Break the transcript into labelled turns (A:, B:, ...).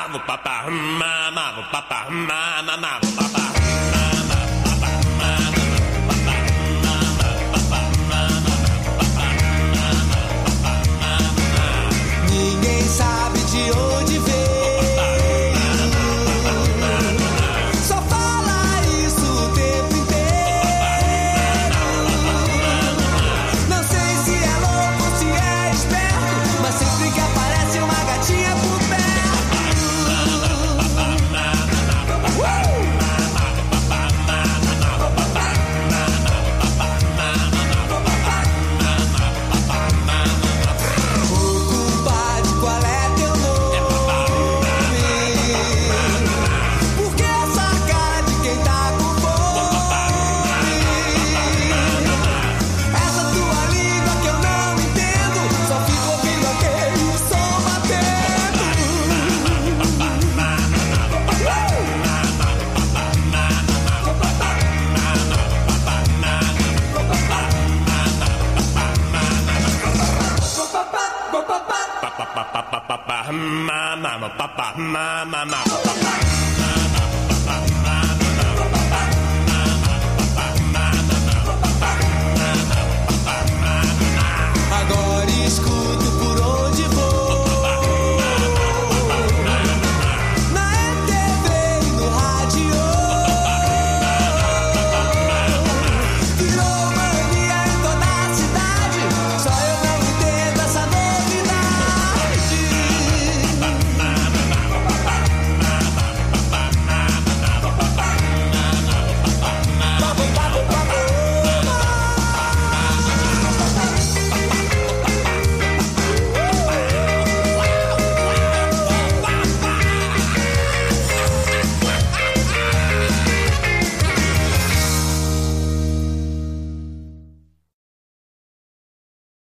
A: Ninguém sabe de onde veio. Só fala isso o tempo inteiro. Não sei se é louco ou se é esperto, mas sempre que aparece uma gatinha por perto.
B: Mama, papa, mama, papa.